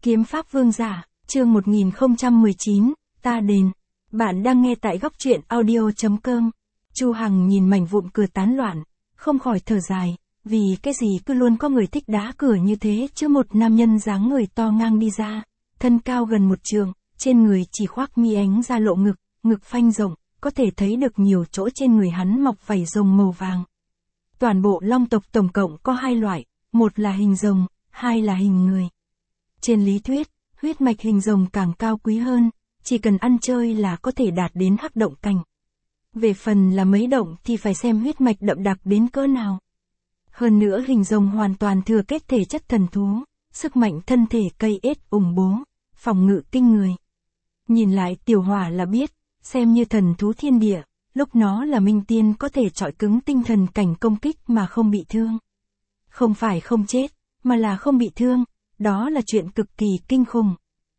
Kiếm pháp vương giả, chương 1019, ta đền. Bạn đang nghe tại góc truyện audio.com. Chu Hằng nhìn mảnh vụn cửa tán loạn, không khỏi thở dài, vì cái gì cứ luôn có người thích đá cửa như thế chứ. Một nam nhân dáng người to ngang đi ra, thân cao gần một trượng, trên người chỉ khoác mi ánh ra lộ ngực, ngực phanh rộng, có thể thấy được nhiều chỗ trên người hắn mọc vảy rồng màu vàng. Toàn bộ long tộc tổng cộng có hai loại, một là hình rồng, hai là hình người. Trên lý thuyết, huyết mạch hình rồng càng cao quý hơn, chỉ cần ăn chơi là có thể đạt đến hắc động cảnh. Về phần là mấy động thì phải xem huyết mạch đậm đặc đến cỡ nào. Hơn nữa hình rồng hoàn toàn thừa kết thể chất thần thú, sức mạnh thân thể cây ết ủng bố, phòng ngự kinh người. Nhìn lại tiểu hỏa là biết, xem như thần thú thiên địa, lúc nó là minh tiên có thể chọi cứng tinh thần cảnh công kích mà không bị thương. Không phải không chết, mà là không bị thương, đó là chuyện cực kỳ kinh khủng.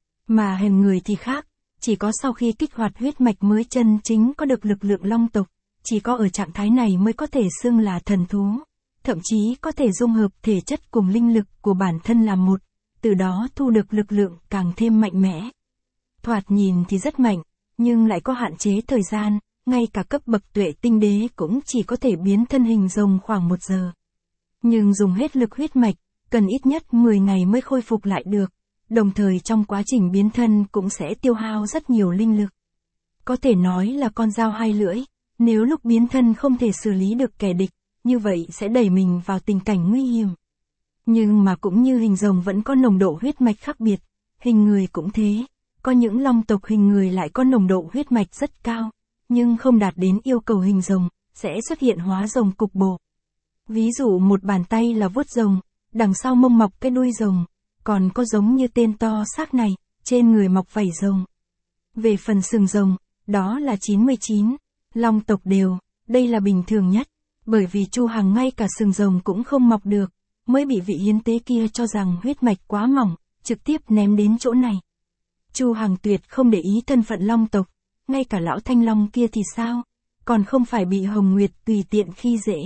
Mà hình người thì khác, chỉ có sau khi kích hoạt huyết mạch mới chân chính có được lực lượng long tộc, chỉ có ở trạng thái này mới có thể xưng là thần thú, thậm chí có thể dung hợp thể chất cùng linh lực của bản thân làm một, từ đó thu được lực lượng càng thêm mạnh mẽ. Thoạt nhìn thì rất mạnh, nhưng lại có hạn chế thời gian, ngay cả cấp bậc tuệ tinh đế cũng chỉ có thể biến thân hình rồng khoảng 1 giờ. Nhưng dùng hết lực huyết mạch, cần ít nhất 10 ngày mới khôi phục lại được, đồng thời trong quá trình biến thân cũng sẽ tiêu hao rất nhiều linh lực. Có thể nói là con dao hai lưỡi, nếu lúc biến thân không thể xử lý được kẻ địch, như vậy sẽ đẩy mình vào tình cảnh nguy hiểm. Nhưng mà cũng như hình rồng vẫn có nồng độ huyết mạch khác biệt, hình người cũng thế, có những long tộc hình người lại có nồng độ huyết mạch rất cao, nhưng không đạt đến yêu cầu hình rồng, sẽ xuất hiện hóa rồng cục bộ. Ví dụ một bàn tay là vuốt rồng, đằng sau mông mọc cái đuôi rồng, còn có giống như tên to xác này, trên người mọc vảy rồng. Về phần sừng rồng, đó là 99, long tộc đều, đây là bình thường nhất, bởi vì Chu Hằng ngay cả sừng rồng cũng không mọc được, mới bị vị hiến tế kia cho rằng huyết mạch quá mỏng, trực tiếp ném đến chỗ này. Chu Hằng tuyệt không để ý thân phận long tộc, ngay cả lão thanh long kia thì sao, còn không phải bị Hồng Nguyệt tùy tiện khi dễ.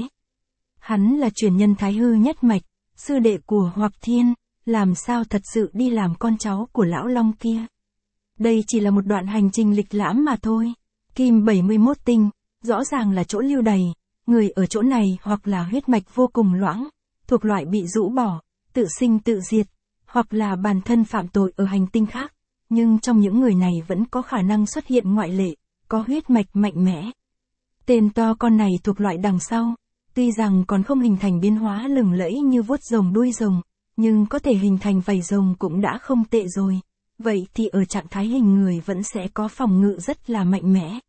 Hắn là truyền nhân thái hư nhất mạch, sư đệ của Hoặc Thiên, làm sao thật sự đi làm con cháu của lão long kia. Đây chỉ là một đoạn hành trình lịch lãm mà thôi. Kim 71 tinh, rõ ràng là chỗ lưu đày, người ở chỗ này hoặc là huyết mạch vô cùng loãng, thuộc loại bị rũ bỏ, tự sinh tự diệt, hoặc là bản thân phạm tội ở hành tinh khác, nhưng trong những người này vẫn có khả năng xuất hiện ngoại lệ, có huyết mạch mạnh mẽ. Tên to con này thuộc loại đằng sau, tuy rằng còn không hình thành biến hóa lừng lẫy như vuốt rồng đuôi rồng, nhưng có thể hình thành vảy rồng cũng đã không tệ rồi, vậy thì ở trạng thái hình người vẫn sẽ có phòng ngự rất là mạnh mẽ.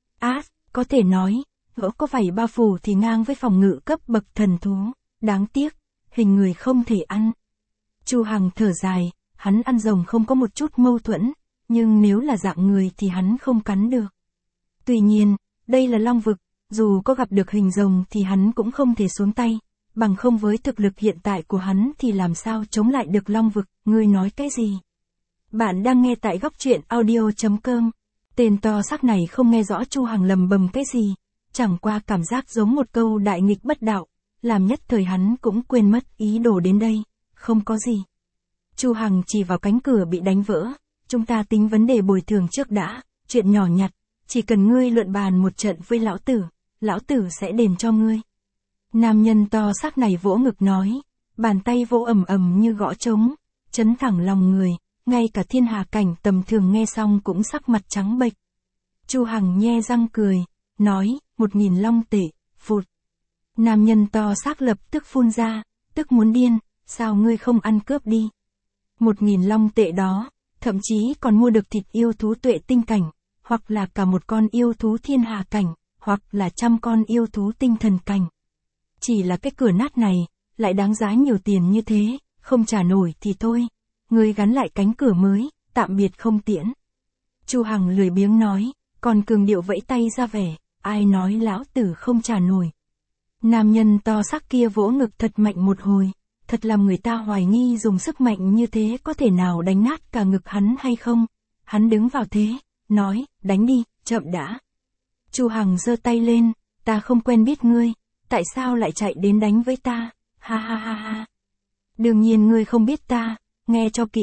Có thể nói, gỗ có vảy bao phủ thì ngang với phòng ngự cấp bậc thần thú, đáng tiếc, hình người không thể ăn. Chu Hằng thở dài, hắn ăn rồng không có một chút mâu thuẫn, nhưng nếu là dạng người thì hắn không cắn được. Tuy nhiên, đây là long vực, dù có gặp được hình rồng thì hắn cũng không thể xuống tay, bằng không với thực lực hiện tại của hắn thì làm sao chống lại được long vực, ngươi nói cái gì? Bạn đang nghe tại góc truyện audio.com. Tên to xác này không nghe rõ Chu Hằng lầm bầm cái gì, chẳng qua cảm giác giống một câu đại nghịch bất đạo, làm nhất thời hắn cũng quên mất ý đồ đến đây, không có gì. Chu Hằng chỉ vào cánh cửa bị đánh vỡ, chúng ta tính vấn đề bồi thường trước đã, chuyện nhỏ nhặt, chỉ cần ngươi luận bàn một trận với lão tử sẽ đền cho ngươi. Nam nhân to xác này vỗ ngực nói, bàn tay vỗ ầm ầm như gõ trống, chấn thẳng lòng người, ngay cả thiên hà cảnh tầm thường nghe xong cũng sắc mặt trắng bệch. Chu Hằng nhe răng cười, nói, 1000 long tệ, phụt. Nam nhân to xác lập tức phun ra, tức muốn điên, sao ngươi không ăn cướp đi. 1000 long tệ đó, thậm chí còn mua được thịt yêu thú tuệ tinh cảnh, hoặc là cả một con yêu thú thiên hà cảnh, hoặc là 100 con yêu thú tinh thần cảnh. Chỉ là cái cửa nát này, lại đáng giá nhiều tiền như thế, không trả nổi thì thôi, ngươi gắn lại cánh cửa mới, tạm biệt không tiễn. Chu Hằng lười biếng nói, còn cường điệu vẫy tay ra vẻ, ai nói lão tử không trả nổi. Nam nhân to xác kia vỗ ngực thật mạnh một hồi, thật làm người ta hoài nghi dùng sức mạnh như thế có thể nào đánh nát cả ngực hắn hay không. Hắn đứng vào thế, nói, đánh đi, chậm đã. Chu Hằng giơ tay lên, ta không quen biết ngươi, tại sao lại chạy đến đánh với ta, ha ha ha ha. Đương nhiên ngươi không biết ta, nghe cho kỹ,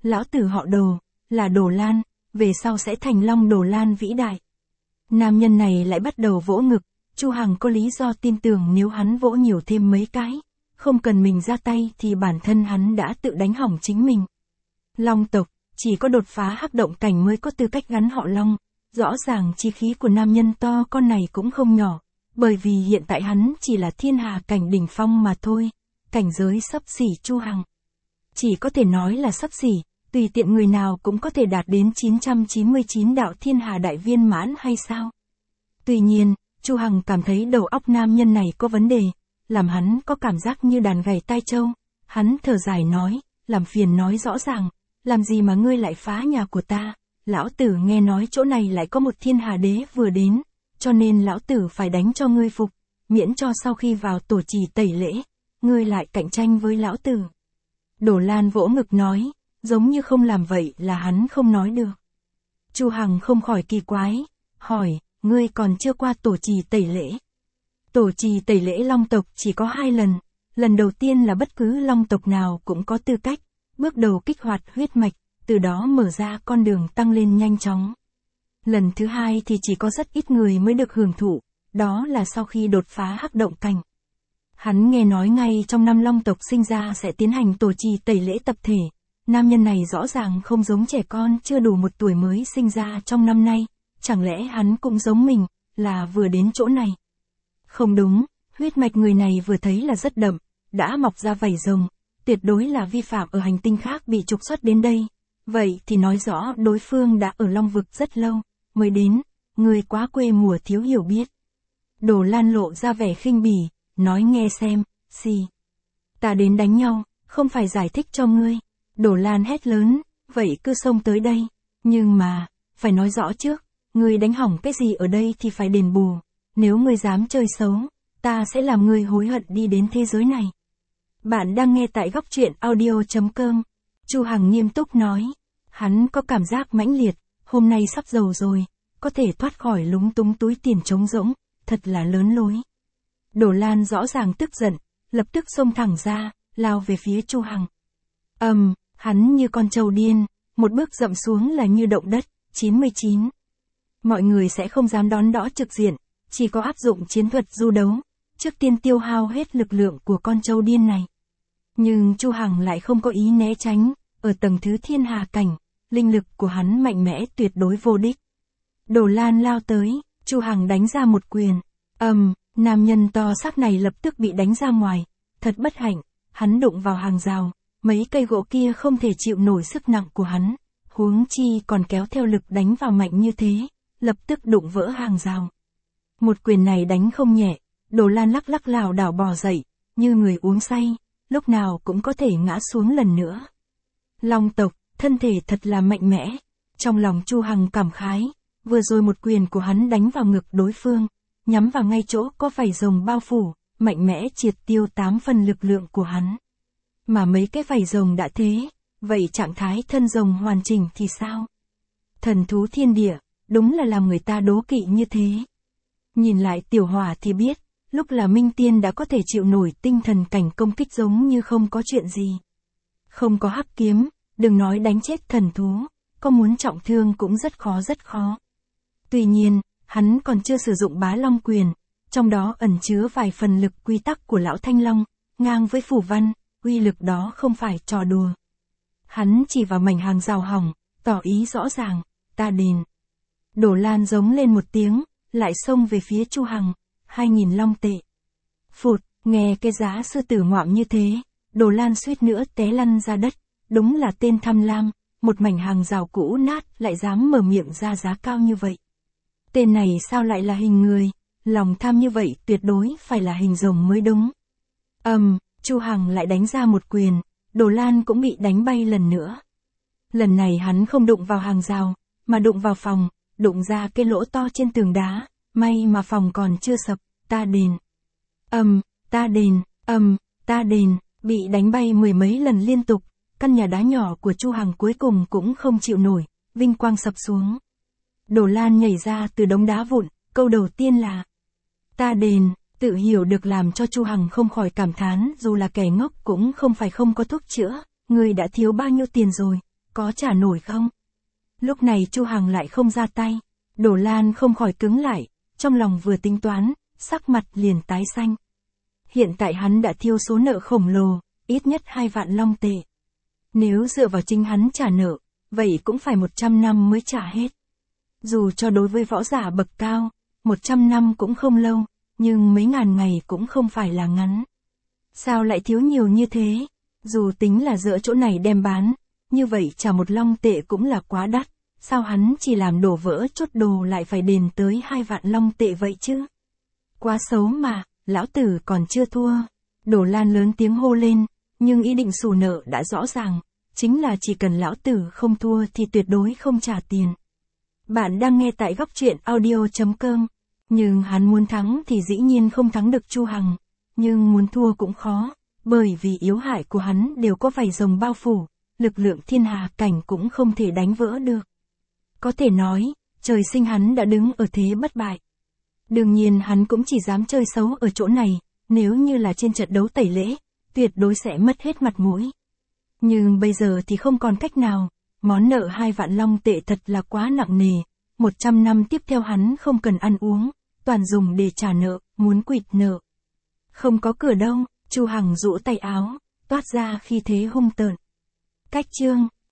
Lão tử họ Đồ, là Đồ Lan, về sau sẽ thành Long Đồ Lan vĩ đại. Nam nhân này lại bắt đầu vỗ ngực, Chu Hằng có lý do tin tưởng nếu hắn vỗ nhiều thêm mấy cái, không cần mình ra tay thì bản thân hắn đã tự đánh hỏng chính mình. Long tộc, chỉ có đột phá hắc động cảnh mới có tư cách gắn họ Long, rõ ràng chi khí của nam nhân to con này cũng không nhỏ, bởi vì hiện tại hắn chỉ là thiên hà cảnh đỉnh phong mà thôi, cảnh giới xấp xỉ Chu Hằng. Chỉ có thể nói là xấp xỉ, tùy tiện người nào cũng có thể đạt đến 999 đạo thiên hà đại viên mãn hay sao? Tuy nhiên, Chu Hằng cảm thấy đầu óc nam nhân này có vấn đề, làm hắn có cảm giác như đàn gảy tai trâu. Hắn thở dài nói, làm phiền nói rõ ràng, làm gì mà ngươi lại phá nhà của ta? Lão tử nghe nói chỗ này lại có một thiên hà đế vừa đến, cho nên lão tử phải đánh cho ngươi phục, miễn cho sau khi vào tổ trì tẩy lễ, ngươi lại cạnh tranh với lão tử. Đồ Lan vỗ ngực nói, giống như không làm vậy là hắn không nói được. Chu Hằng không khỏi kỳ quái, hỏi, ngươi còn chưa qua tổ trì tẩy lễ. Tổ trì tẩy lễ Long tộc chỉ có 2 lần, lần đầu tiên là bất cứ Long tộc nào cũng có tư cách, bước đầu kích hoạt huyết mạch, từ đó mở ra con đường tăng lên nhanh chóng. Lần thứ 2 thì chỉ có rất ít người mới được hưởng thụ, đó là sau khi đột phá hắc động cảnh. Hắn nghe nói ngay trong năm Long tộc sinh ra sẽ tiến hành tổ trì tẩy lễ tập thể, nam nhân này rõ ràng không giống trẻ con chưa đủ 1 tuổi mới sinh ra trong năm nay, chẳng lẽ hắn cũng giống mình, là vừa đến chỗ này. Không đúng, huyết mạch người này vừa thấy là rất đậm, đã mọc ra vảy rồng, tuyệt đối là vi phạm ở hành tinh khác bị trục xuất đến đây. Vậy thì nói rõ đối phương đã ở Long vực rất lâu, mới đến, người quá quê mùa thiếu hiểu biết. Đồ Lan lộ ra vẻ khinh bỉ, nói nghe xem, ta đến đánh nhau, không phải giải thích cho ngươi. Đồ Lan hét lớn, vậy cứ xông tới đây, nhưng mà, phải nói rõ trước, ngươi đánh hỏng cái gì ở đây thì phải đền bù, nếu ngươi dám chơi xấu, ta sẽ làm ngươi hối hận đi đến thế giới này. Bạn đang nghe tại góc truyện audio.com. Chu Hằng nghiêm túc nói, hắn có cảm giác mãnh liệt, hôm nay sắp giàu rồi, có thể thoát khỏi lúng túng túi tiền trống rỗng, thật là lớn lối. Đồ Lan rõ ràng tức giận, lập tức xông thẳng ra, lao về phía Chu Hằng. Hắn như con trâu điên, một bước dậm xuống là như động đất, 99. Mọi người sẽ không dám đón đỡ trực diện, chỉ có áp dụng chiến thuật du đấu, trước tiên tiêu hao hết lực lượng của con trâu điên này. Nhưng Chu Hằng lại không có ý né tránh, ở tầng thứ thiên hà cảnh, linh lực của hắn mạnh mẽ tuyệt đối vô địch. Đồ Lan lao tới, Chu Hằng đánh ra một quyền. Nam nhân to xác này lập tức bị đánh ra ngoài, thật bất hạnh, hắn đụng vào hàng rào, mấy cây gỗ kia không thể chịu nổi sức nặng của hắn, huống chi còn kéo theo lực đánh vào mạnh như thế, lập tức đụng vỡ hàng rào. Một quyền này đánh không nhẹ, Đồ Lan lắc lắc lảo đảo bò dậy, như người uống say, lúc nào cũng có thể ngã xuống lần nữa. Long tộc, thân thể thật là mạnh mẽ. Trong lòng Chu Hằng cảm khái, vừa rồi một quyền của hắn đánh vào ngực đối phương, nhắm vào ngay chỗ có vảy rồng bao phủ, mạnh mẽ triệt tiêu 8 phần lực lượng của hắn. Mà mấy cái vảy rồng đã thế, vậy trạng thái thân rồng hoàn chỉnh thì sao? Thần thú thiên địa, đúng là làm người ta đố kỵ như thế. Nhìn lại Tiểu Hỏa thì biết, lúc là Minh Tiên đã có thể chịu nổi tinh thần cảnh công kích giống như không có chuyện gì. Không có hắc kiếm, đừng nói đánh chết thần thú, có muốn trọng thương cũng rất khó. Tuy nhiên, hắn còn chưa sử dụng Bá Long quyền, trong đó ẩn chứa vài phần lực quy tắc của lão Thanh Long, ngang với phù văn, uy lực đó không phải trò đùa. Hắn chỉ vào mảnh hàng rào hỏng, tỏ ý rõ ràng, ta đền. Đồ Lan giống lên một tiếng, lại xông về phía Chu Hằng, 2000 long tệ. Phụt, nghe cái giá sư tử ngoạm như thế, Đồ Lan suýt nữa té lăn ra đất, đúng là tên tham lam, một mảnh hàng rào cũ nát lại dám mở miệng ra giá cao như vậy. Tên này sao lại là hình người, lòng tham như vậy tuyệt đối phải là hình rồng mới đúng. Chu Hằng lại đánh ra một quyền, Đồ Lan cũng bị đánh bay lần nữa. Lần này hắn không đụng vào hàng rào, mà đụng vào phòng, đụng ra cái lỗ to trên tường đá, may mà phòng còn chưa sập, ta đền. Ta đền, bị đánh bay 10 mấy lần liên tục, căn nhà đá nhỏ của Chu Hằng cuối cùng cũng không chịu nổi, vinh quang sập xuống. Đồ Lan nhảy ra từ đống đá vụn, câu đầu tiên là ta đền, tự hiểu được làm cho Chu Hằng không khỏi cảm thán, dù là kẻ ngốc cũng không phải không có thuốc chữa, người đã thiếu bao nhiêu tiền rồi, có trả nổi không? Lúc này Chu Hằng lại không ra tay, Đổ Lan không khỏi cứng lại, trong lòng vừa tính toán, sắc mặt liền tái xanh. Hiện tại hắn đã thiêu số nợ khổng lồ, ít nhất 2 vạn long tệ. Nếu dựa vào chính hắn trả nợ, vậy cũng phải 100 năm mới trả hết. Dù cho đối với võ giả bậc cao, 100 năm cũng không lâu, nhưng mấy ngàn ngày cũng không phải là ngắn. Sao lại thiếu nhiều như thế? Dù tính là giữa chỗ này đem bán, như vậy trả 1 long tệ cũng là quá đắt. Sao hắn chỉ làm đổ vỡ chốt đồ lại phải đền tới 2 vạn long tệ vậy chứ? Quá xấu mà, lão tử còn chưa thua. Đổ Lan lớn tiếng hô lên, nhưng ý định xù nợ đã rõ ràng, chính là chỉ cần lão tử không thua thì tuyệt đối không trả tiền. Bạn đang nghe tại góc truyện audio.com. Nhưng hắn muốn thắng thì dĩ nhiên không thắng được Chu Hằng, nhưng muốn thua cũng khó, bởi vì yếu hại của hắn đều có vảy rồng bao phủ, lực lượng thiên hà cảnh cũng không thể đánh vỡ được. Có thể nói, trời sinh hắn đã đứng ở thế bất bại. Đương nhiên hắn cũng chỉ dám chơi xấu ở chỗ này, nếu như là trên trận đấu tẩy lễ, tuyệt đối sẽ mất hết mặt mũi. Nhưng bây giờ thì không còn cách nào, món nợ 2 vạn long tệ thật là quá nặng nề, 100 năm tiếp theo hắn không cần ăn uống, toàn dùng để trả nợ, muốn quỵt nợ. Không có cửa đâu, Chu Hằng rũ tay áo, toát ra khi thế hung tợn. Cách chương